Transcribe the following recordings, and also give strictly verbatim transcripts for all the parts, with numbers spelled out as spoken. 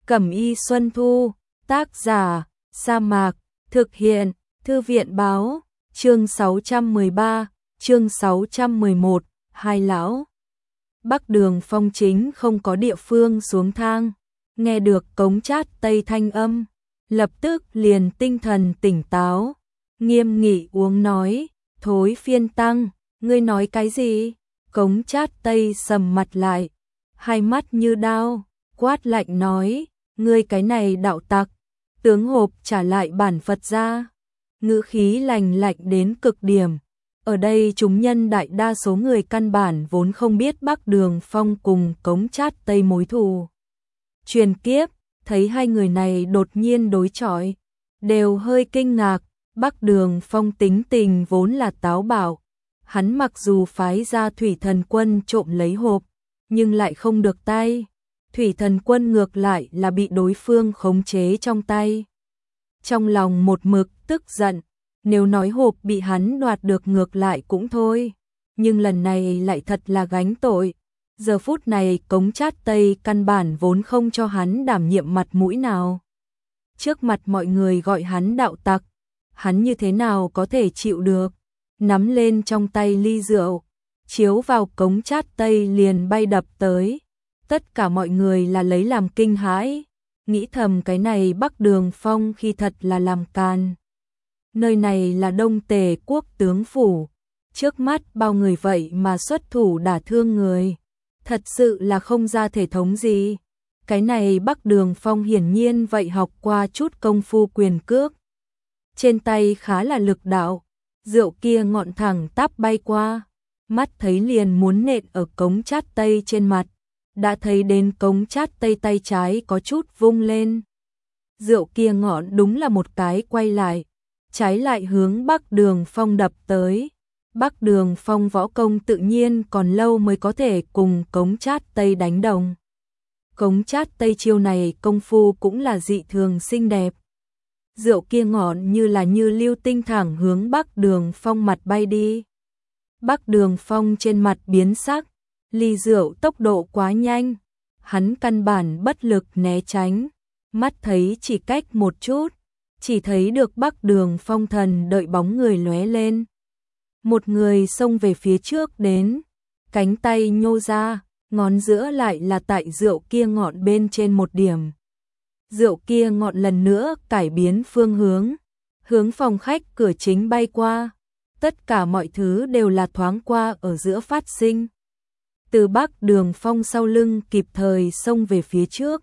Cẩm y Xuân Thu, tác giả, Sa Mạc, thực hiện, Thư viện báo, chương sáu trăm mười ba, chương sáu trăm mười một, hai lão. Bắc Đường Phong chính không có địa phương xuống thang, nghe được Cống Chát Tây thanh âm, lập tức liền tinh thần tỉnh táo, nghiêm nghị uống nói, thối phiên tăng, ngươi nói cái gì? Cống Chát Tây sầm mặt lại, hai mắt như đao, quát lạnh nói, ngươi cái này đạo tặc, tướng hộp trả lại bản Phật ra. Ngữ khí lành lạnh đến cực điểm. Ở đây chúng nhân đại đa số người căn bản vốn không biết Bắc Đường Phong cùng Cống Chát Tây mối thù truyền kiếp, thấy hai người này đột nhiên đối chọi, đều hơi kinh ngạc. Bắc Đường Phong tính tình vốn là táo bạo, hắn mặc dù phái ra Thủy Thần Quân trộm lấy hộp, nhưng lại không được tay. Thủy Thần Quân ngược lại là bị đối phương khống chế trong tay. Trong lòng một mực tức giận, nếu nói hộp bị hắn đoạt được ngược lại cũng thôi, nhưng lần này lại thật là gánh tội. Giờ phút này Cống Chát Tây căn bản vốn không cho hắn đảm nhiệm mặt mũi nào. Trước mặt mọi người gọi hắn đạo tặc, hắn như thế nào có thể chịu được, nắm lên trong tay ly rượu, chiếu vào Cống Chát Tây liền bay đập tới. Tất cả mọi người là lấy làm kinh hãi, nghĩ thầm cái này Bắc Đường Phong khi thật là làm càn. Nơi này là Đông Tề quốc tướng phủ, trước mắt bao người vậy mà xuất thủ đả thương người, thật sự là không ra thể thống gì. Cái này Bắc Đường Phong hiển nhiên vậy học qua chút công phu quyền cước, trên tay khá là lực đạo, rượu kia ngọn thẳng tắp bay qua, mắt thấy liền muốn nện ở Cống Chát Tây trên mặt. Đã thấy đến Cống Chát Tây tay trái có chút vung lên, rượu kia ngọn đúng là một cái quay lại, trái lại hướng Bắc Đường Phong đập tới. Bắc Đường Phong võ công tự nhiên còn lâu mới có thể cùng Cống Chát Tây đánh đồng. Cống Chát Tây chiêu này công phu cũng là dị thường xinh đẹp. Rượu kia ngọn như là như lưu tinh thẳng hướng Bắc Đường Phong mặt bay đi. Bắc Đường Phong trên mặt biến sắc, ly rượu tốc độ quá nhanh, hắn căn bản bất lực né tránh, mắt thấy chỉ cách một chút, chỉ thấy được Bắc Đường Phong thần đợi bóng người lóe lên. Một người xông về phía trước đến, cánh tay nhô ra, ngón giữa lại là tại rượu kia ngọn bên trên một điểm. Rượu kia ngọn lần nữa cải biến phương hướng, hướng phòng khách cửa chính bay qua, tất cả mọi thứ đều là thoáng qua ở giữa phát sinh. Từ Bắc Đường Phong sau lưng kịp thời xông về phía trước,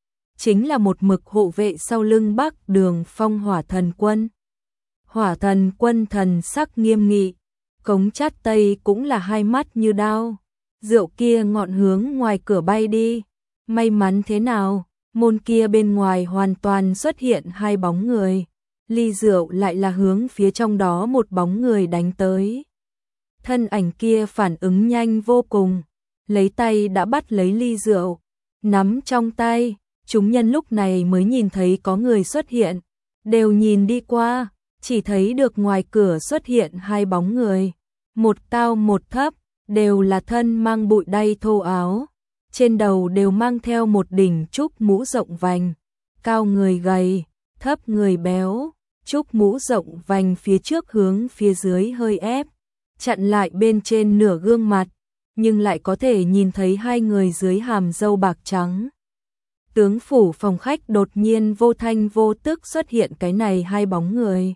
chính là một mực hộ vệ sau lưng Bắc Đường Phong Hỏa Thần Quân. Hỏa Thần Quân thần sắc nghiêm nghị, Cống Chát Tây cũng là hai mắt như đao, rượu kia ngọn hướng ngoài cửa bay đi. May mắn thế nào, môn kia bên ngoài hoàn toàn xuất hiện hai bóng người, ly rượu lại là hướng phía trong đó một bóng người đánh tới. Thân ảnh kia phản ứng nhanh vô cùng, lấy tay đã bắt lấy ly rượu, nắm trong tay. Chúng nhân lúc này mới nhìn thấy có người xuất hiện, đều nhìn đi qua, chỉ thấy được ngoài cửa xuất hiện hai bóng người, một cao một thấp, đều là thân mang bụi đay thô áo, trên đầu đều mang theo một đỉnh trúc mũ rộng vành, cao người gầy, thấp người béo, trúc mũ rộng vành phía trước hướng phía dưới hơi ép, chặn lại bên trên nửa gương mặt, nhưng lại có thể nhìn thấy hai người dưới hàm râu bạc trắng. Tướng phủ phòng khách đột nhiên vô thanh vô tức xuất hiện cái này hai bóng người,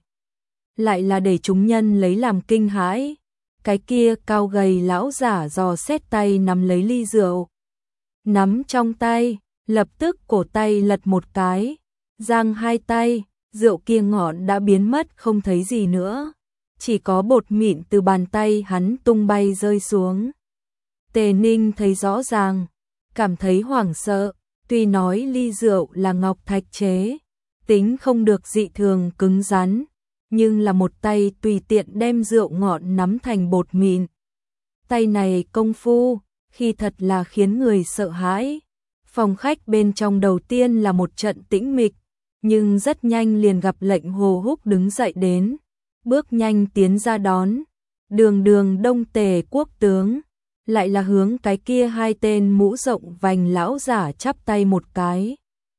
lại là để chúng nhân lấy làm kinh hãi. Cái kia cao gầy lão giả dò xét tay nắm lấy ly rượu, nắm trong tay, lập tức cổ tay lật một cái, giang hai tay, rượu kia ngọn đã biến mất không thấy gì nữa, chỉ có bột mịn từ bàn tay hắn tung bay rơi xuống. Tề Ninh thấy rõ ràng, cảm thấy hoảng sợ. Tuy nói ly rượu là ngọc thạch chế, tính không được dị thường cứng rắn, nhưng là một tay tùy tiện đem rượu ngọn nắm thành bột mịn. Tay này công phu, khi thật là khiến người sợ hãi. Phòng khách bên trong đầu tiên là một trận tĩnh mịch, nhưng rất nhanh liền gặp lệnh Hồ Húc đứng dậy đến, bước nhanh tiến ra đón. Đường đường Đông Tề quốc tướng, lại là hướng cái kia hai tên mũ rộng vành lão giả chắp tay một cái.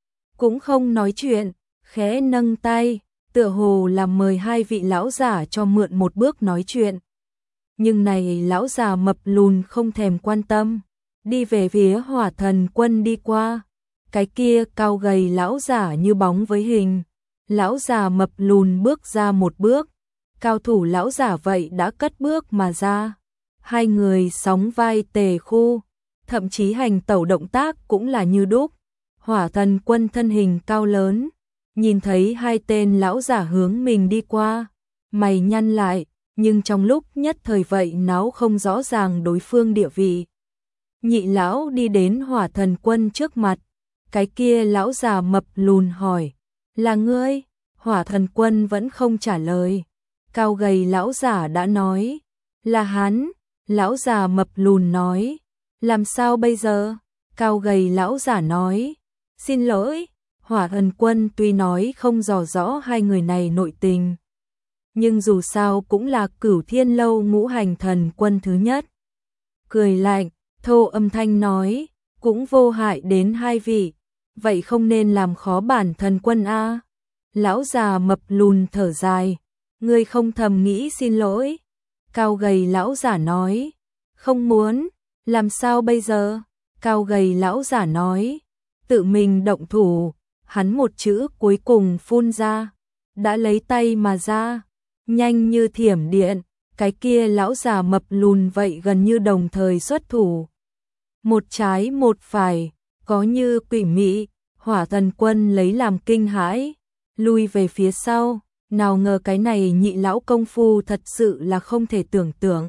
cũng không nói chuyện, khẽ nâng tay, tựa hồ là mời hai vị lão giả cho mượn một bước nói chuyện. Nhưng này lão già mập lùn không thèm quan tâm, đi về phía Hỏa Thần Quân đi qua. Cái kia cao gầy lão giả như bóng với hình, lão già mập lùn bước ra một bước, cao thủ lão giả vậy đã cất bước mà ra. Hai người sóng vai tề khu, thậm chí hành tẩu động tác cũng là như đúc. Hỏa Thần Quân thân hình cao lớn, nhìn thấy hai tên lão giả hướng mình đi qua, mày nhăn lại, nhưng trong lúc nhất thời vậy náo không rõ ràng đối phương địa vị. Nhị lão đi đến Hỏa Thần Quân trước mặt, cái kia lão già mập lùn hỏi, là ngươi? Hỏa Thần Quân vẫn không trả lời. Cao gầy lão giả đã nói, là hắn. Lão già mập lùn nói, làm sao bây giờ? Cao gầy lão giả nói, xin lỗi. Hỏa Thần Quân tuy nói không rõ rõ hai người này nội tình, nhưng dù sao cũng là Cửu Thiên Lâu ngũ hành thần quân thứ nhất. Cười lạnh, thô âm thanh nói, cũng vô hại đến hai vị, vậy không nên làm khó bản thần quân a. Lão già mập lùn thở dài, ngươi không thầm nghĩ xin lỗi? Cao gầy lão giả nói, không muốn. Làm sao bây giờ? Cao gầy lão giả nói, tự mình động thủ. Hắn một chữ cuối cùng phun ra, đã lấy tay mà ra, nhanh như thiểm điện. Cái kia lão già mập lùn vậy gần như đồng thời xuất thủ, một trái một phải, có như quỷ mị. Hỏa Thần Quân lấy làm kinh hãi, lui về phía sau. Nào ngờ cái này nhị lão công phu thật sự là không thể tưởng tượng.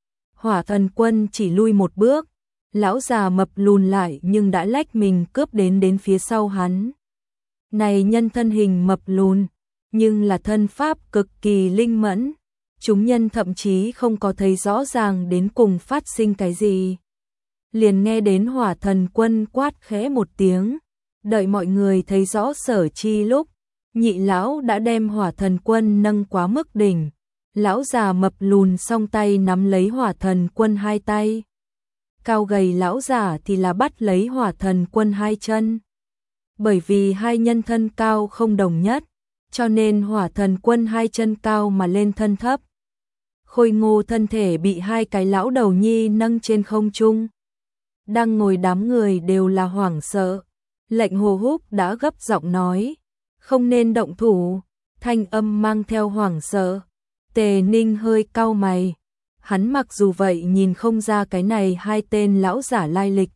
Hỏa Thần Quân chỉ lui một bước, lão già mập lùn lại nhưng đã lách mình cướp đến đến phía sau hắn. Này nhân thân hình mập lùn, nhưng là thân pháp cực kỳ linh mẫn, chúng nhân thậm chí không có thấy rõ ràng đến cùng phát sinh cái gì. Liền nghe đến Hỏa Thần Quân quát khẽ một tiếng, đợi mọi người thấy rõ sở chi lúc, nhị lão đã đem Hỏa Thần Quân nâng quá mức đỉnh. Lão già mập lùn song tay nắm lấy Hỏa Thần Quân hai tay, cao gầy lão giả thì là bắt lấy Hỏa Thần Quân hai chân. Bởi vì hai nhân thân cao không đồng nhất, cho nên Hỏa Thần Quân hai chân cao mà lên thân thấp. Khôi ngô thân thể bị hai cái lão đầu nhi nâng trên không trung. Đang ngồi đám người đều là hoảng sợ. Lệnh Hồ Húc đã gấp giọng nói, không nên động thủ, thanh âm mang theo hoảng sợ. Tề Ninh hơi cau mày, hắn mặc dù vậy nhìn không ra cái này hai tên lão giả lai lịch,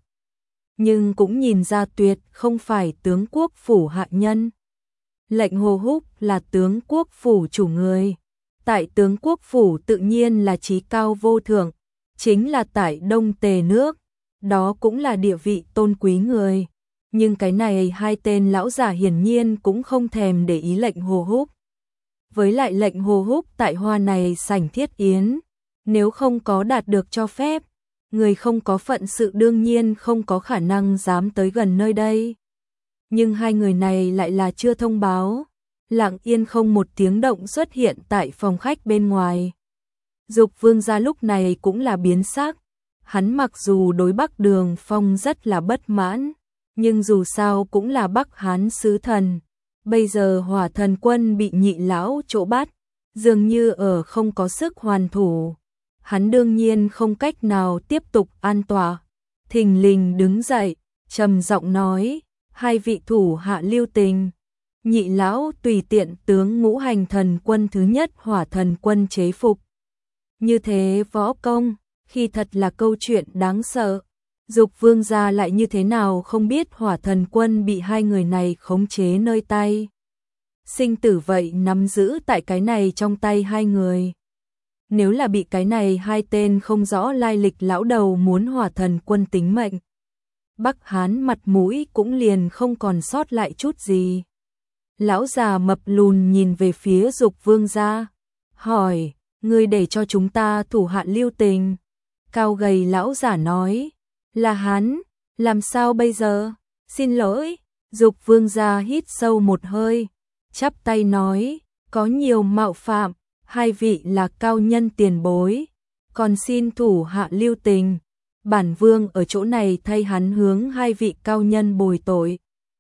nhưng cũng nhìn ra tuyệt không phải tướng quốc phủ hạ nhân. Lệnh Hồ Húc là tướng quốc phủ chủ người, tại tướng quốc phủ tự nhiên là trí cao vô thượng, chính là tại Đông Tề nước, đó cũng là địa vị tôn quý người. Nhưng cái này hai tên lão giả hiển nhiên cũng không thèm để ý lệnh Hồ Húc. Với lại lệnh Hồ Húc tại hoa này sảnh thiết yến, nếu không có đạt được cho phép, người không có phận sự đương nhiên không có khả năng dám tới gần nơi đây. Nhưng hai người này lại là chưa thông báo, lặng yên không một tiếng động xuất hiện tại phòng khách bên ngoài. Dục Vương gia lúc này cũng là biến sắc, hắn mặc dù đối Bắc Đường Phong rất là bất mãn, nhưng dù sao cũng là Bắc Hán sứ thần. Bây giờ Hỏa Thần Quân bị nhị lão chỗ bắt, dường như ở không có sức hoàn thủ. Hắn đương nhiên không cách nào tiếp tục an tọa. Thình lình đứng dậy, trầm giọng nói, hai vị thủ hạ lưu tình. Nhị lão tùy tiện tướng ngũ hành thần quân thứ nhất Hỏa Thần Quân chế phục. Như thế võ công, khi thật là câu chuyện đáng sợ. Dục Vương gia lại như thế nào không biết Hỏa Thần Quân bị hai người này khống chế nơi tay. Sinh tử vậy nắm giữ tại cái này trong tay hai người. Nếu là bị cái này hai tên không rõ lai lịch lão đầu muốn Hỏa Thần Quân tính mệnh, Bắc Hán mặt mũi cũng liền không còn sót lại chút gì. Lão già mập lùn nhìn về phía Dục Vương gia, hỏi, ngươi để cho chúng ta thủ hạ lưu tình. Cao gầy lão giả nói, là hắn, làm sao bây giờ? Xin lỗi. Dục Vương gia hít sâu một hơi, chắp tay nói, có nhiều mạo phạm, hai vị là cao nhân tiền bối, còn xin thủ hạ lưu tình. Bản vương ở chỗ này thay hắn hướng hai vị cao nhân bồi tội.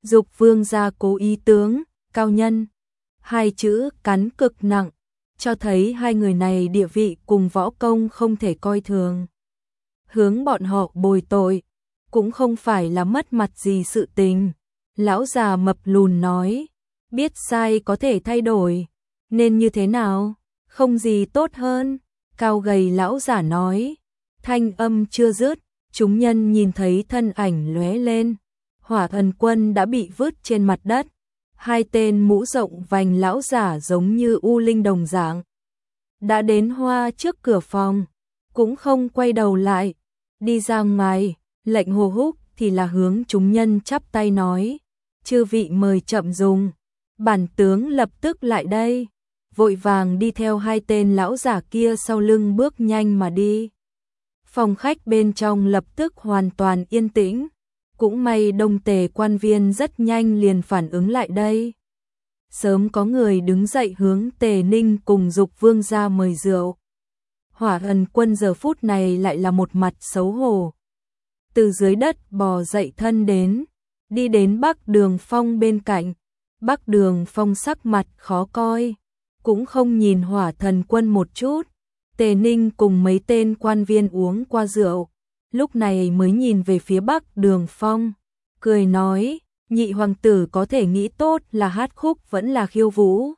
Dục Vương gia cố ý tướng, cao nhân. Hai chữ cắn cực nặng, cho thấy hai người này địa vị cùng võ công không thể coi thường. Hướng bọn họ bồi tội, cũng không phải là mất mặt gì sự tình. Lão già mập lùn nói, biết sai có thể thay đổi, nên như thế nào, không gì tốt hơn. Cao gầy lão giả nói, thanh âm chưa dứt, chúng nhân nhìn thấy thân ảnh lóe lên. Hỏa Thần Quân đã bị vứt trên mặt đất. Hai tên mũ rộng vành lão giả giống như u linh đồng dạng. Đã đến hoa trước cửa phòng, cũng không quay đầu lại. Đi ra ngoài, lệnh hồ húc thì là hướng chúng nhân chắp tay nói. Chư vị mời chậm dùng. Bản tướng lập tức lại đây. Vội vàng đi theo hai tên lão giả kia sau lưng bước nhanh mà đi. Phòng khách bên trong lập tức hoàn toàn yên tĩnh. Cũng may Đông Tề quan viên rất nhanh liền phản ứng lại đây. Sớm có người đứng dậy hướng Tề Ninh cùng Dục Vương ra mời rượu. Hỏa Thần Quân giờ phút này lại là một mặt xấu hổ. Từ dưới đất bò dậy thân đến, đi đến Bắc Đường Phong bên cạnh. Bắc Đường Phong sắc mặt khó coi, cũng không nhìn Hỏa Thần Quân một chút. Tề Ninh cùng mấy tên quan viên uống qua rượu, lúc này mới nhìn về phía Bắc Đường Phong, cười nói, nhị hoàng tử có thể nghĩ tốt là hát khúc vẫn là khiêu vũ.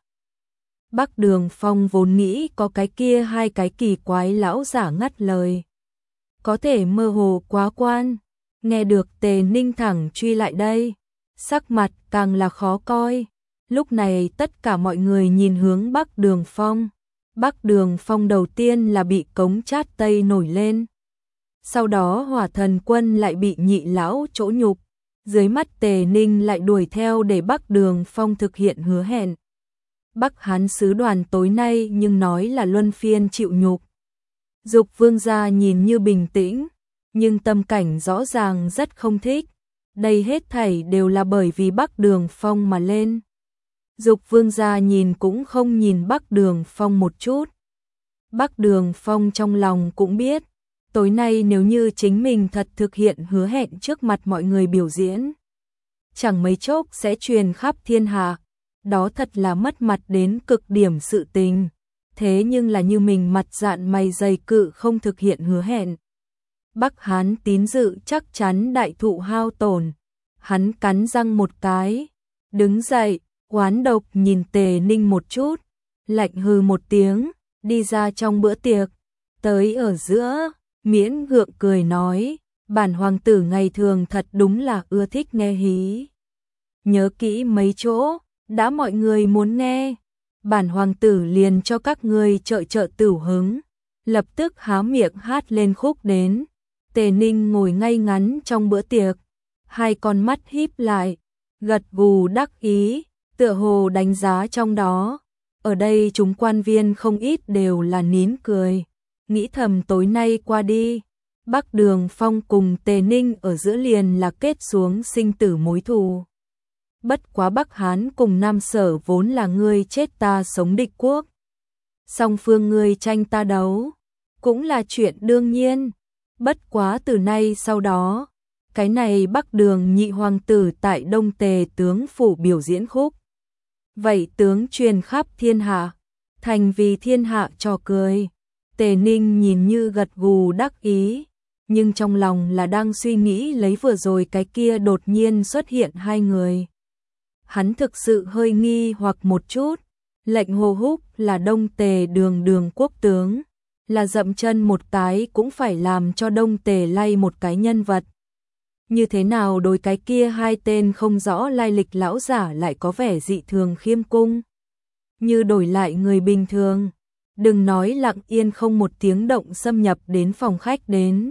Bắc Đường Phong vốn nghĩ có cái kia hai cái kỳ quái lão giả ngắt lời. Có thể mơ hồ quá quan, nghe được Tề Ninh thẳng truy lại đây, sắc mặt càng là khó coi. Lúc này tất cả mọi người nhìn hướng Bắc Đường Phong. Bắc Đường Phong đầu tiên là bị cống chát tây nổi lên. Sau đó Hỏa Thần Quân lại bị nhị lão chỗ nhục. Dưới mắt Tề Ninh lại đuổi theo để Bắc Đường Phong thực hiện hứa hẹn. Bắc Hán sứ đoàn tối nay nhưng nói là luân phiên chịu nhục. Dục Vương gia nhìn như bình tĩnh, nhưng tâm cảnh rõ ràng rất không thích. Đây hết thảy đều là bởi vì Bắc Đường Phong mà lên. Dục Vương gia nhìn cũng không nhìn Bắc Đường Phong một chút. Bắc Đường Phong trong lòng cũng biết, tối nay nếu như chính mình thật thực hiện hứa hẹn trước mặt mọi người biểu diễn, chẳng mấy chốc sẽ truyền khắp thiên hạ, đó thật là mất mặt đến cực điểm sự tình. Thế nhưng là như mình mặt dạn mày dày cự không thực hiện hứa hẹn. Bắc Hán tín dự chắc chắn đại thụ hao tổn. Hắn cắn răng một cái, đứng dậy, oán độc nhìn Tề Ninh một chút, lạnh hừ một tiếng, đi ra trong bữa tiệc. Tới ở giữa, miễn gượng cười nói, bản hoàng tử ngày thường thật đúng là ưa thích nghe hí. Nhớ kỹ mấy chỗ, đã mọi người muốn nghe, bản hoàng tử liền cho các ngươi trợ trợ tửu hứng. Lập tức há miệng hát lên khúc đến. Tề Ninh ngồi ngay ngắn trong bữa tiệc, hai con mắt híp lại, gật gù đắc ý, tựa hồ đánh giá trong đó. Ở đây chúng quan viên không ít đều là nín cười, nghĩ thầm tối nay qua đi, Bắc Đường Phong cùng Tề Ninh ở giữa liền là kết xuống sinh tử mối thù. Bất quá Bắc Hán cùng Nam Sở vốn là ngươi chết ta sống địch quốc. Song phương ngươi tranh ta đấu, cũng là chuyện đương nhiên. Bất quá từ nay sau đó, cái này Bắc Đường nhị hoàng tử tại Đông Tề tướng phủ biểu diễn khúc. Vậy tướng truyền khắp thiên hạ, thành vì thiên hạ trò cười. Tề Ninh nhìn như gật gù đắc ý, nhưng trong lòng là đang suy nghĩ lấy vừa rồi cái kia đột nhiên xuất hiện hai người. Hắn thực sự hơi nghi hoặc một chút, lệnh Hồ Húc là Đông Tề đường đường quốc tướng, là dậm chân một cái cũng phải làm cho Đông Tề lay một cái nhân vật. Như thế nào đối cái kia hai tên không rõ lai lịch lão giả lại có vẻ dị thường khiêm cung. Như đổi lại người bình thường, đừng nói lặng yên không một tiếng động xâm nhập đến phòng khách đến.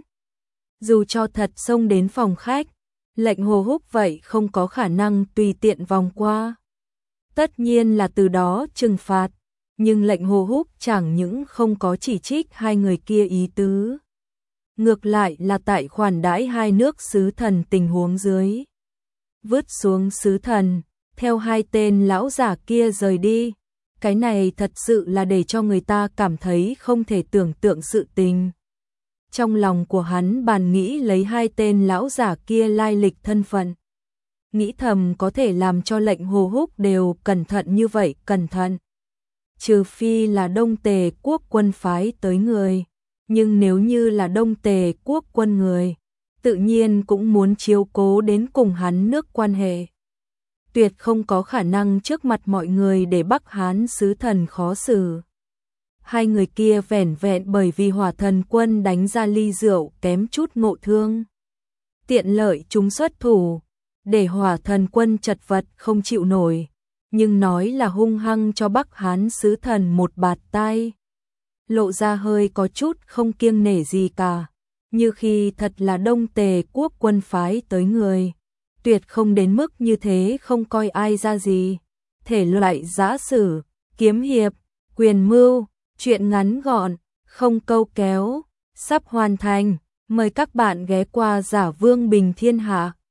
Dù cho thật xông đến phòng khách, lệnh Hồ Húc vậy không có khả năng tùy tiện vòng qua. Tất nhiên là từ đó trừng phạt, nhưng lệnh Hồ Húc chẳng những không có chỉ trích hai người kia ý tứ. Ngược lại là tại khoản đãi hai nước sứ thần tình huống dưới. Vứt xuống sứ thần, theo hai tên lão giả kia rời đi. Cái này thật sự là để cho người ta cảm thấy không thể tưởng tượng sự tình. Trong lòng của hắn bàn nghĩ lấy hai tên lão giả kia lai lịch thân phận. nghĩ thầm có thể làm cho lệnh Hồ Húc đều cẩn thận như vậy, cẩn thận. Trừ phi là Đông Tề quốc quân phái tới người, nhưng nếu như là Đông Tề quốc quân người, tự nhiên cũng muốn chiếu cố đến cùng hắn nước quan hệ. Tuyệt không có khả năng trước mặt mọi người để Bắc Hán sứ thần khó xử. Hai người kia vẻn vẹn bởi vì Hỏa Thần Quân đánh ra ly rượu kém chút ngộ thương. Tiện lợi chúng xuất thủ, để Hỏa Thần Quân chật vật không chịu nổi, nhưng nói là hung hăng cho Bắc Hán sứ thần một bạt tai. Lộ ra hơi có chút không kiêng nể gì cả, như khi thật là Đông Tề quốc quân phái tới người. Tuyệt không đến mức như thế không coi ai ra gì. Thể loại giã sử, kiếm hiệp, quyền mưu, chuyện ngắn gọn, không câu kéo, sắp hoàn thành. Mời các bạn ghé qua Giả Vương Bình Thiên Hạ.